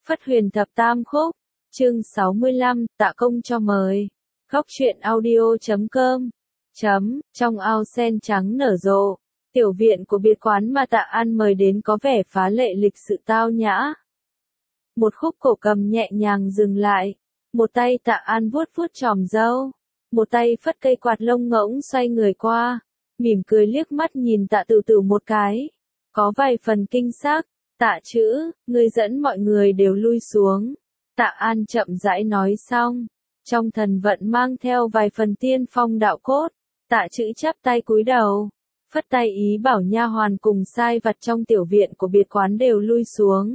Phất Huyền Thập Tam Khúc, chương 65, tạ công cho mời. Góc truyện audio.com. Trong ao sen trắng nở rộ, tiểu viện của biệt quán mà Tạ An mời đến có vẻ phá lệ lịch sự tao nhã. Một khúc cổ cầm nhẹ nhàng dừng lại, một tay Tạ An vuốt vuốt chòm râu, một tay phất cây quạt lông ngỗng xoay người qua, mỉm cười liếc mắt nhìn Tạ Tử Tử một cái, có vài phần kinh sắc. Tạ chữ, ngươi dẫn mọi người đều lui xuống. Tạ An chậm rãi nói xong, trong thần vận mang theo vài phần tiên phong đạo cốt. Tạ chữ chắp tay cúi đầu, phất tay ý bảo nha hoàn cùng sai vặt trong tiểu viện của biệt quán đều lui xuống.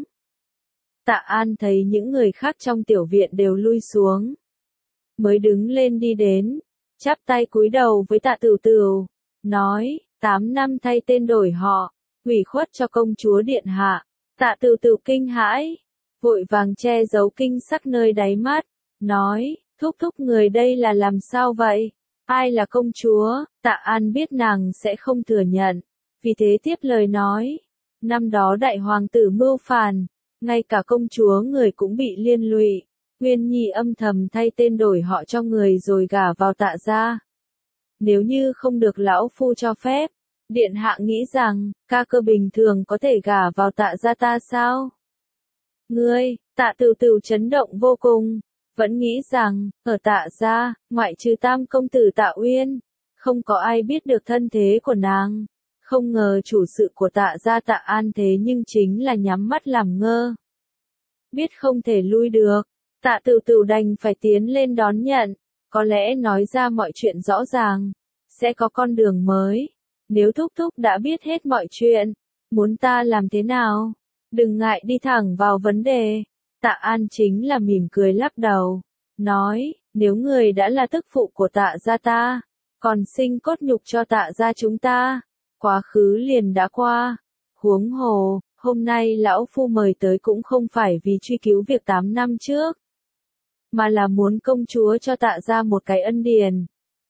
Tạ An thấy những người khác trong tiểu viện đều lui xuống, mới đứng lên đi đến, chắp tay cúi đầu với Tạ Tử Tử, nói, 8 năm thay tên đổi họ, ủy khuất cho công chúa điện hạ. Tạ Tử Tử kinh hãi, vội vàng che giấu kinh sắc nơi đáy mắt, nói, thúc người đây là làm sao vậy? Ai là công chúa? Tạ An biết nàng sẽ không thừa nhận, vì thế tiếp lời nói, năm đó đại hoàng tử mưu phản, ngay cả công chúa người cũng bị liên lụy, Uyên Nhi âm thầm thay tên đổi họ cho người rồi gả vào Tạ gia. Nếu như không được lão phu cho phép, điện hạ nghĩ rằng, ca cơ bình thường có thể gả vào Tạ gia ta sao? Ngươi, Tạ Tử Tử chấn động vô cùng, vẫn nghĩ rằng, ở Tạ gia, ngoại trừ tam công tử Tạ Uyên, không có ai biết được thân thế của nàng. Không ngờ chủ sự của Tạ gia Tạ An thế nhưng chính là nhắm mắt làm ngơ. Biết không thể lui được, Tạ Tử Tử đành phải tiến lên đón nhận, có lẽ nói ra mọi chuyện rõ ràng, sẽ có con đường mới. Nếu thúc đã biết hết mọi chuyện, muốn ta làm thế nào? Đừng ngại đi thẳng vào vấn đề. Tạ An chính là mỉm cười lắc đầu, nói, nếu người đã là tức phụ của Tạ gia ta, còn sinh cốt nhục cho Tạ gia chúng ta, quá khứ liền đã qua. Huống hồ, hôm nay lão phu mời tới cũng không phải vì truy cứu việc 8 năm trước, mà là muốn công chúa cho Tạ gia một cái ân điển.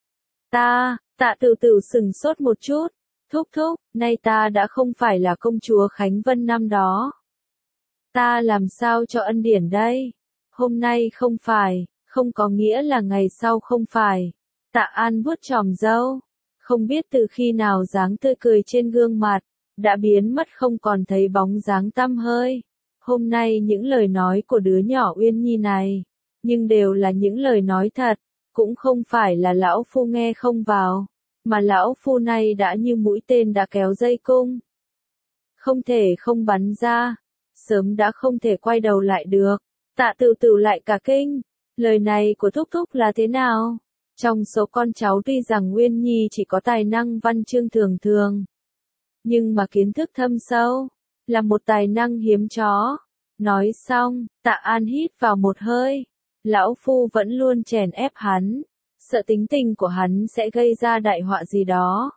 Tạ Tử Tử sừng sốt một chút, thúc, nay ta đã không phải là công chúa Khánh Vân năm đó. Ta làm sao cho ân điển đây? Hôm nay không phải, không có nghĩa là ngày sau không phải. Tạ An vuốt chòm râu, không biết từ khi nào dáng tươi cười trên gương mặt đã biến mất không còn thấy bóng dáng tăm hơi. Hôm nay những lời nói của đứa nhỏ Uyên Nhi này, nhưng đều là những lời nói thật, cũng không phải là lão phu nghe không vào, mà lão phu này đã như mũi tên đã kéo dây cung, không thể không bắn ra, sớm đã không thể quay đầu lại được. Tạ Tử Tử lại cả kinh, lời này của thúc là thế nào? Trong số con cháu tuy rằng Uyên Nhi chỉ có tài năng văn chương thường thường, nhưng mà kiến thức thâm sâu, là một tài năng hiếm có. Nói xong, Tạ An hít vào một hơi, lão phu vẫn luôn chèn ép hắn, sợ tính tình của hắn sẽ gây ra đại họa gì đó.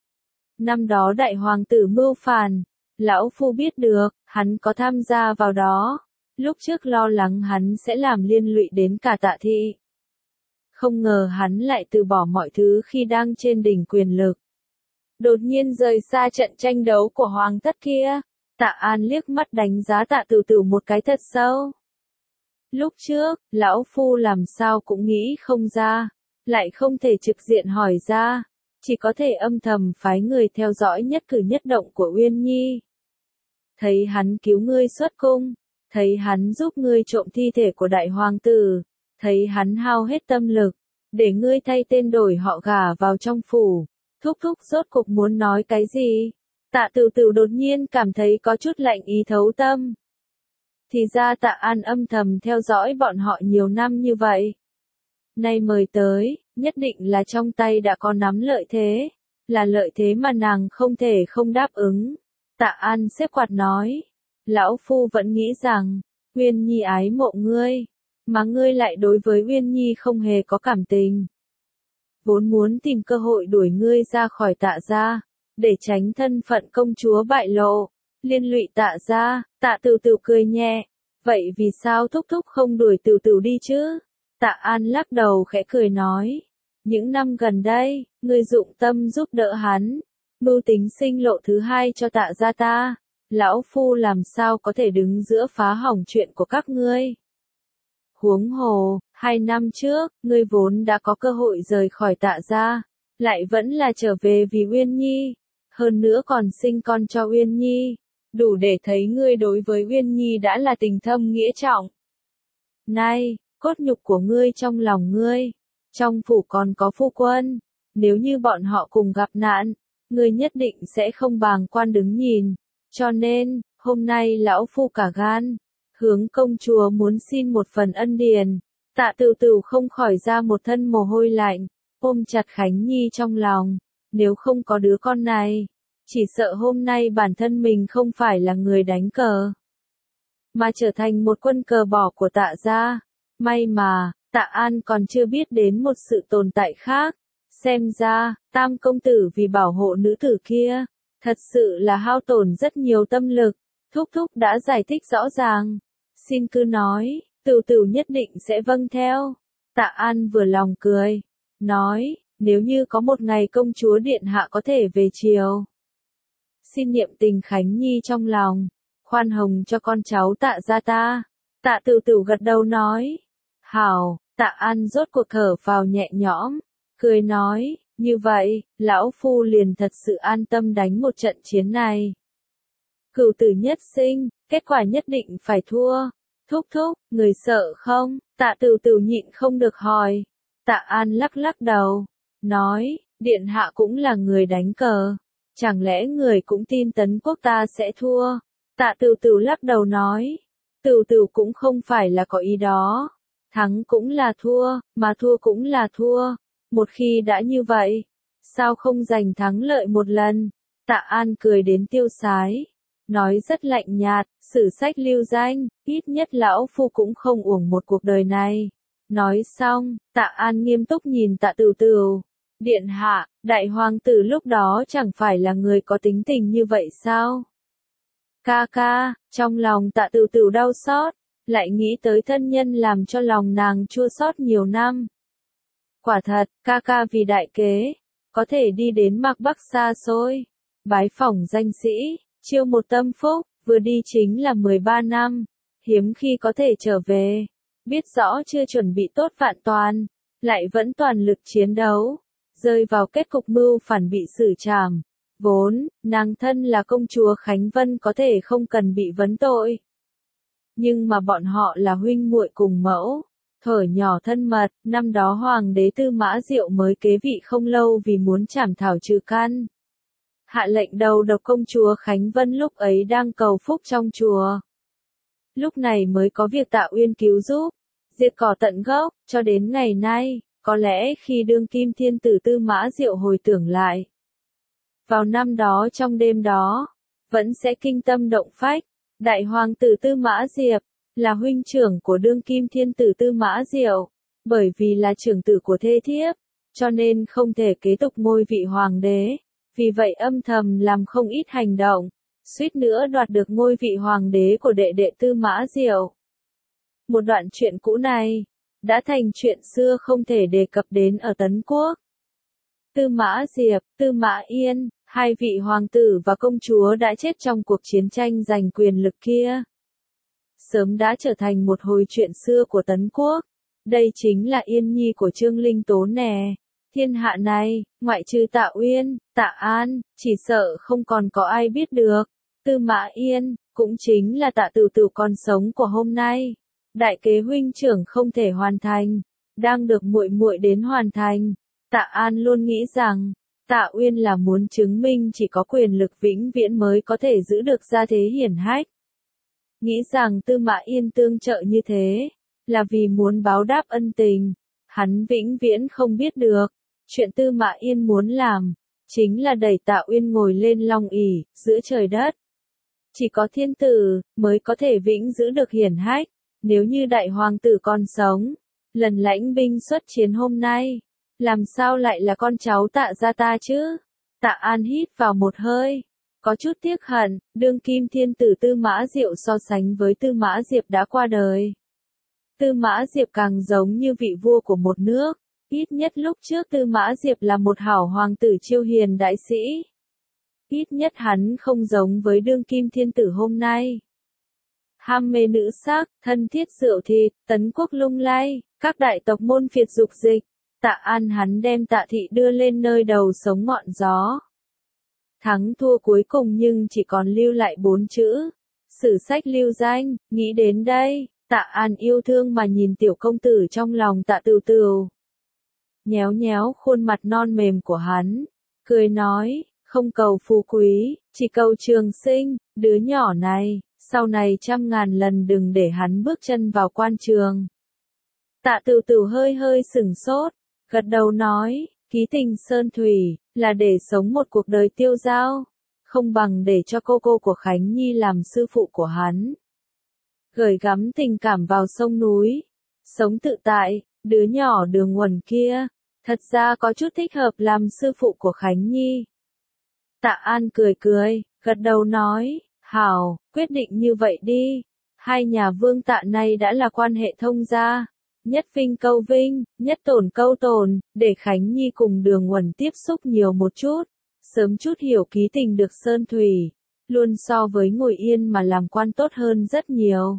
Năm đó đại hoàng tử mưu phản, lão phu biết được, hắn có tham gia vào đó, lúc trước lo lắng hắn sẽ làm liên lụy đến cả Tạ thị. Không ngờ hắn lại từ bỏ mọi thứ khi đang trên đỉnh quyền lực. Đột nhiên rời xa trận tranh đấu của hoàng thất kia, Tạ An liếc mắt đánh giá Tạ Tử Tử một cái thật sâu. Lúc trước, lão phu làm sao cũng nghĩ không ra, lại không thể trực diện hỏi ra, chỉ có thể âm thầm phái người theo dõi nhất cử nhất động của Uyên Nhi. Thấy hắn cứu ngươi xuất cung, thấy hắn giúp ngươi trộm thi thể của đại hoàng tử, thấy hắn hao hết tâm lực, để ngươi thay tên đổi họ gả vào trong phủ. Thúc rốt cục muốn nói cái gì? Tạ Tử Tử đột nhiên cảm thấy có chút lạnh ý thấu tâm. Thì ra Tạ An âm thầm theo dõi bọn họ nhiều năm như vậy. Nay mời tới, nhất định là trong tay đã có nắm lợi thế, là lợi thế mà nàng không thể không đáp ứng. Tạ An xếp quạt nói, lão phu vẫn nghĩ rằng, Uyên Nhi ái mộ ngươi, mà ngươi lại đối với Uyên Nhi không hề có cảm tình. Vốn muốn tìm cơ hội đuổi ngươi ra khỏi Tạ gia, để tránh thân phận công chúa bại lộ, liên lụy Tạ gia. Tạ Tử Tử cười nhẹ, vậy vì sao thúc không đuổi Tử Tử đi chứ? Tạ An lắc đầu khẽ cười nói, những năm gần đây, ngươi dụng tâm giúp đỡ hắn, mưu tính sinh lộ thứ hai cho Tạ gia ta, lão phu làm sao có thể đứng giữa phá hỏng chuyện của các ngươi. Huống hồ, 2 năm trước, ngươi vốn đã có cơ hội rời khỏi Tạ gia, lại vẫn là trở về vì Uyên Nhi, hơn nữa còn sinh con cho Uyên Nhi, đủ để thấy ngươi đối với Uyên Nhi đã là tình thâm nghĩa trọng. Nay, cốt nhục của ngươi trong lòng ngươi, trong phủ còn có phu quân, nếu như bọn họ cùng gặp nạn, ngươi nhất định sẽ không bàng quan đứng nhìn, cho nên, hôm nay lão phu cả gan, hướng công chúa muốn xin một phần ân điền. Tạ Tửu Tửu không khỏi ra một thân mồ hôi lạnh, ôm chặt Khánh Nhi trong lòng, nếu không có đứa con này, chỉ sợ hôm nay bản thân mình không phải là người đánh cờ, mà trở thành một quân cờ bỏ của Tạ gia. May mà, Tạ An còn chưa biết đến một sự tồn tại khác, xem ra, Tam công tử vì bảo hộ nữ tử kia, thật sự là hao tổn rất nhiều tâm lực. Thúc thúc đã giải thích rõ ràng, xin cứ nói, Tửu Tửu nhất định sẽ vâng theo. Tạ An vừa lòng cười, nói, nếu như có một ngày công chúa điện hạ có thể về chiều, xin niệm tình Khánh Nhi trong lòng, khoan hồng cho con cháu Tạ gia ta. Tạ Tửu Tửu gật đầu nói, hảo. Tạ An rốt cuộc thở vào nhẹ nhõm, cười nói, như vậy, lão phu liền thật sự an tâm đánh một trận chiến này. Cửu tử nhất sinh, kết quả nhất định phải thua. Thúc thúc, người sợ không? Tạ Tửu Tửu nhịn không được hỏi. Tạ An lắc lắc đầu, nói, điện hạ cũng là người đánh cờ, chẳng lẽ người cũng tin Tấn quốc ta sẽ thua? Tạ Tửu Tửu lắc đầu nói, Tửu Tửu cũng không phải là có ý đó. Thắng cũng là thua, mà thua cũng là thua. Một khi đã như vậy, sao không giành thắng lợi một lần? Tạ An cười đến tiêu sái, nói rất lạnh nhạt, sử sách lưu danh, ít nhất lão phu cũng không uổng một cuộc đời này. Nói xong, Tạ An nghiêm túc nhìn Tạ Tửu Tửu. Điện hạ, đại hoàng tử lúc đó chẳng phải là người có tính tình như vậy sao? Ca ca, trong lòng Tạ Tửu Tửu đau xót, lại nghĩ tới thân nhân làm cho lòng nàng chua xót nhiều năm. Quả thật, ca ca vì đại kế, có thể đi đến Mạc Bắc xa xôi, bái phỏng danh sĩ, chiêu một tâm phúc, vừa đi chính là 13 năm, hiếm khi có thể trở về, biết rõ chưa chuẩn bị tốt vạn toàn, lại vẫn toàn lực chiến đấu, rơi vào kết cục mưu phản bị xử trảm. Vốn, nàng thân là công chúa Khánh Vân có thể không cần bị vấn tội. Nhưng mà bọn họ là huynh muội cùng mẫu, thuở nhỏ thân mật, năm đó hoàng đế Tư Mã Diệu mới kế vị không lâu vì muốn trảm thảo trừ căn. Hạ lệnh đầu độc công chúa Khánh Vân lúc ấy đang cầu phúc trong chùa. Lúc này mới có việc Tạ Uyên cứu giúp, diệt cỏ tận gốc, cho đến ngày nay, có lẽ khi đương kim thiên tử Tư Mã Diệu hồi tưởng lại. Vào năm đó trong đêm đó, vẫn sẽ kinh tâm động phách. Đại hoàng tử Tư Mã Diệp, là huynh trưởng của đương kim thiên tử Tư Mã Diệu, bởi vì là trưởng tử của thê thiếp, cho nên không thể kế tục ngôi vị hoàng đế, vì vậy âm thầm làm không ít hành động, suýt nữa đoạt được ngôi vị hoàng đế của đệ đệ Tư Mã Diệu. Một đoạn chuyện cũ này, đã thành chuyện xưa không thể đề cập đến ở Tấn Quốc. Tư Mã Diệp, Tư Mã Yên, hai vị hoàng tử và công chúa đã chết trong cuộc chiến tranh giành quyền lực kia. Sớm đã trở thành một hồi chuyện xưa của Tấn Quốc. Đây chính là Yên Nhi của Trương Linh Tố nè. Thiên hạ này, ngoại trừ Tạ Uyên, Tạ An, chỉ sợ không còn có ai biết được. Tư Mã Yên, cũng chính là Tạ Tửu Tửu còn sống của hôm nay. Đại kế huynh trưởng không thể hoàn thành, đang được muội muội đến hoàn thành. Tạ An luôn nghĩ rằng, Tạ Uyên là muốn chứng minh chỉ có quyền lực vĩnh viễn mới có thể giữ được gia thế hiển hách. Nghĩ rằng Tư Mã Yên tương trợ như thế, là vì muốn báo đáp ân tình. Hắn vĩnh viễn không biết được, chuyện Tư Mã Yên muốn làm, chính là đẩy Tạ Uyên ngồi lên long ỷ giữa trời đất. Chỉ có thiên tử, mới có thể vĩnh giữ được hiển hách. Nếu như đại hoàng tử còn sống, lần lãnh binh xuất chiến hôm nay, làm sao lại là con cháu Tạ gia ta chứ? Tạ An hít vào một hơi, có chút tiếc hận, đương kim thiên tử Tư Mã Diệu so sánh với Tư Mã Diệp đã qua đời. Tư Mã Diệp càng giống như vị vua của một nước, ít nhất lúc trước Tư Mã Diệp là một hảo hoàng tử chiêu hiền đại sĩ. ít nhất hắn không giống với đương kim thiên tử hôm nay. Ham mê nữ sắc, thân thiết rượu thịt, tấn quốc lung lay, các đại tộc môn phiệt dục dịch. Tạ An hắn đem Tạ thị đưa lên nơi đầu sống ngọn gió. Thắng thua cuối cùng nhưng chỉ còn lưu lại 4 chữ. Sử sách lưu danh, nghĩ đến đây, Tạ An yêu thương mà nhìn tiểu công tử trong lòng Tạ Tửu Tửu. Nhéo nhéo khuôn mặt non mềm của hắn, cười nói, không cầu phú quý, chỉ cầu trường sinh, đứa nhỏ này, sau này 100.000 lần đừng để hắn bước chân vào quan trường. Tạ Tửu Tửu hơi hơi sửng sốt, gật đầu nói, ký tình sơn thủy, là để sống một cuộc đời tiêu dao, không bằng để cho cô của Khánh Nhi làm sư phụ của hắn. Gửi gắm tình cảm vào sông núi, sống tự tại, đứa nhỏ Đường Uẩn kia, thật ra có chút thích hợp làm sư phụ của Khánh Nhi. Tạ An cười cười, gật đầu nói, hảo, quyết định như vậy đi. Hai nhà Vương Tạ này đã là quan hệ thông gia. Nhất vinh câu vinh, nhất tổn câu tổn, để Khánh Nhi cùng Đường Uẩn tiếp xúc nhiều một chút, sớm chút hiểu ký tình được sơn thủy, luôn so với ngồi yên mà làm quan tốt hơn rất nhiều.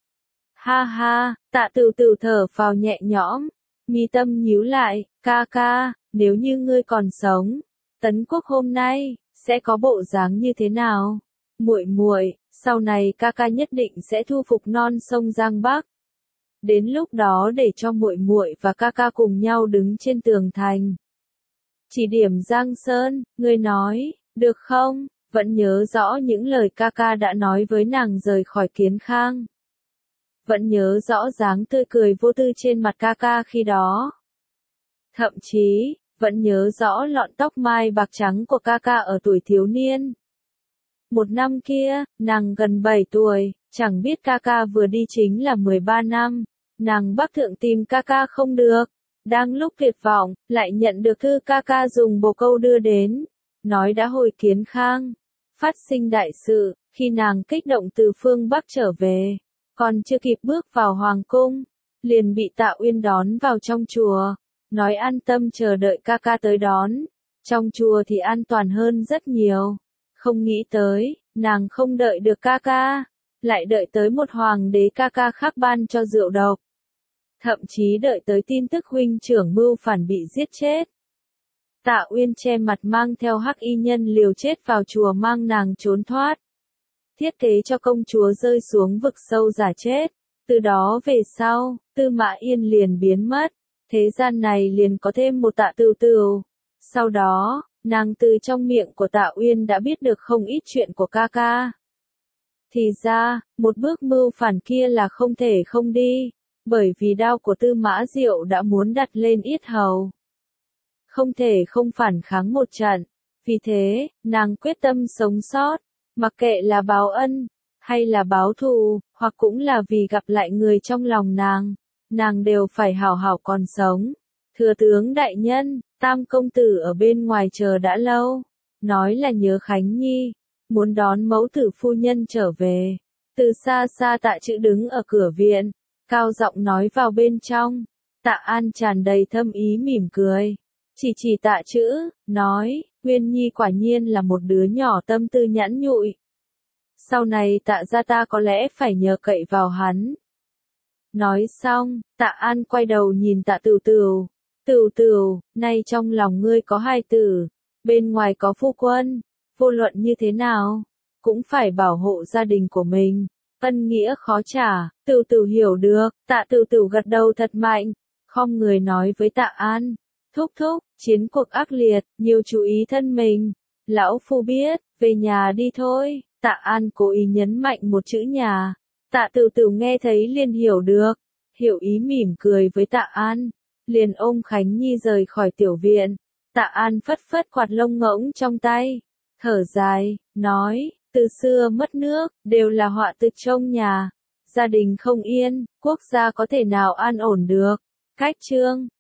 Ha ha, Tạ Tửu Tửu thở phào nhẹ nhõm, mi tâm nhíu lại, ca ca, nếu như ngươi còn sống, Tấn Quốc hôm nay sẽ có bộ dáng như thế nào? Muội muội, sau này ca ca nhất định sẽ thu phục non sông Giang Bắc. Đến lúc đó để cho muội muội và ca ca cùng nhau đứng trên tường thành. Chỉ điểm Giang Sơn, ngươi nói, được không? Vẫn nhớ rõ những lời ca ca đã nói với nàng rời khỏi Kiến Khang. Vẫn nhớ rõ dáng tươi cười vô tư trên mặt ca ca khi đó. Thậm chí, vẫn nhớ rõ lọn tóc mai bạc trắng của ca ca ở tuổi thiếu niên. Một năm kia, nàng gần 7 tuổi, chẳng biết ca ca vừa đi chính là 13 năm. Nàng Bắc Thượng tìm ca ca không được. Đang lúc tuyệt vọng, lại nhận được thư ca ca dùng bồ câu đưa đến. Nói đã hồi Kiến Khang. Phát sinh đại sự, khi nàng kích động từ phương Bắc trở về. Còn chưa kịp bước vào Hoàng cung, liền bị Tạ Uyên đón vào trong chùa. Nói an tâm chờ đợi ca ca tới đón. Trong chùa thì an toàn hơn rất nhiều. Không nghĩ tới, nàng không đợi được ca ca. Lại đợi tới một hoàng đế ca ca khác ban cho rượu độc. Thậm chí đợi tới tin tức huynh trưởng mưu phản bị giết chết. Tạ Uyên che mặt mang theo hắc y nhân liều chết vào chùa mang nàng trốn thoát. Thiết kế cho công chúa rơi xuống vực sâu giả chết. Từ đó về sau, Tư Mã Yên liền biến mất. Thế gian này liền có thêm một Tạ Tửu Tửu. Sau đó, nàng từ trong miệng của Tạ Uyên đã biết được không ít chuyện của ca ca. Thì ra, một bước mưu phản kia là không thể không đi. Bởi vì đao của Tư Mã Diệu đã muốn đặt lên yết hầu. Không thể không phản kháng một trận. Vì thế, nàng quyết tâm sống sót. Mặc kệ là báo ân, hay là báo thù, hoặc cũng là vì gặp lại người trong lòng nàng đều phải hảo hảo còn sống. Thừa tướng đại nhân, Tam công tử ở bên ngoài chờ đã lâu. Nói là nhớ Khánh Nhi, muốn đón mẫu tử phu nhân trở về. Từ xa xa Tạ Trữ đứng ở cửa viện. Cao giọng nói vào bên trong. Tạ An tràn đầy thâm ý mỉm cười. Chỉ Tạ Trữ, nói, Uyên Nhi quả nhiên là một đứa nhỏ tâm tư nhẵn nhụi. Sau này Tạ gia ta có lẽ phải nhờ cậy vào hắn. Nói xong, Tạ An quay đầu nhìn Tạ Tửu Tửu. Tửu Tửu, nay trong lòng ngươi có hai tử, bên ngoài có phu quân, vô luận như thế nào, cũng phải bảo hộ gia đình của mình. Ân nghĩa khó trả, Tửu Tửu hiểu được. Tạ Tửu Tửu gật đầu thật mạnh, khom người nói với Tạ An. Thúc thúc, chiến cuộc ác liệt, nhiều chú ý thân mình. Lão phu biết, về nhà đi thôi. Tạ An cố ý nhấn mạnh một chữ nhà. Tạ Tửu Tửu nghe thấy liền hiểu được. Hiểu ý mỉm cười với Tạ An. Liền ôm Khánh Nhi rời khỏi tiểu viện. Tạ An phất phất quạt lông ngỗng trong tay. Thở dài, nói, từ xưa mất nước, đều là họa từ trong nhà. Gia đình không yên, quốc gia có thể nào an ổn được. Cách chương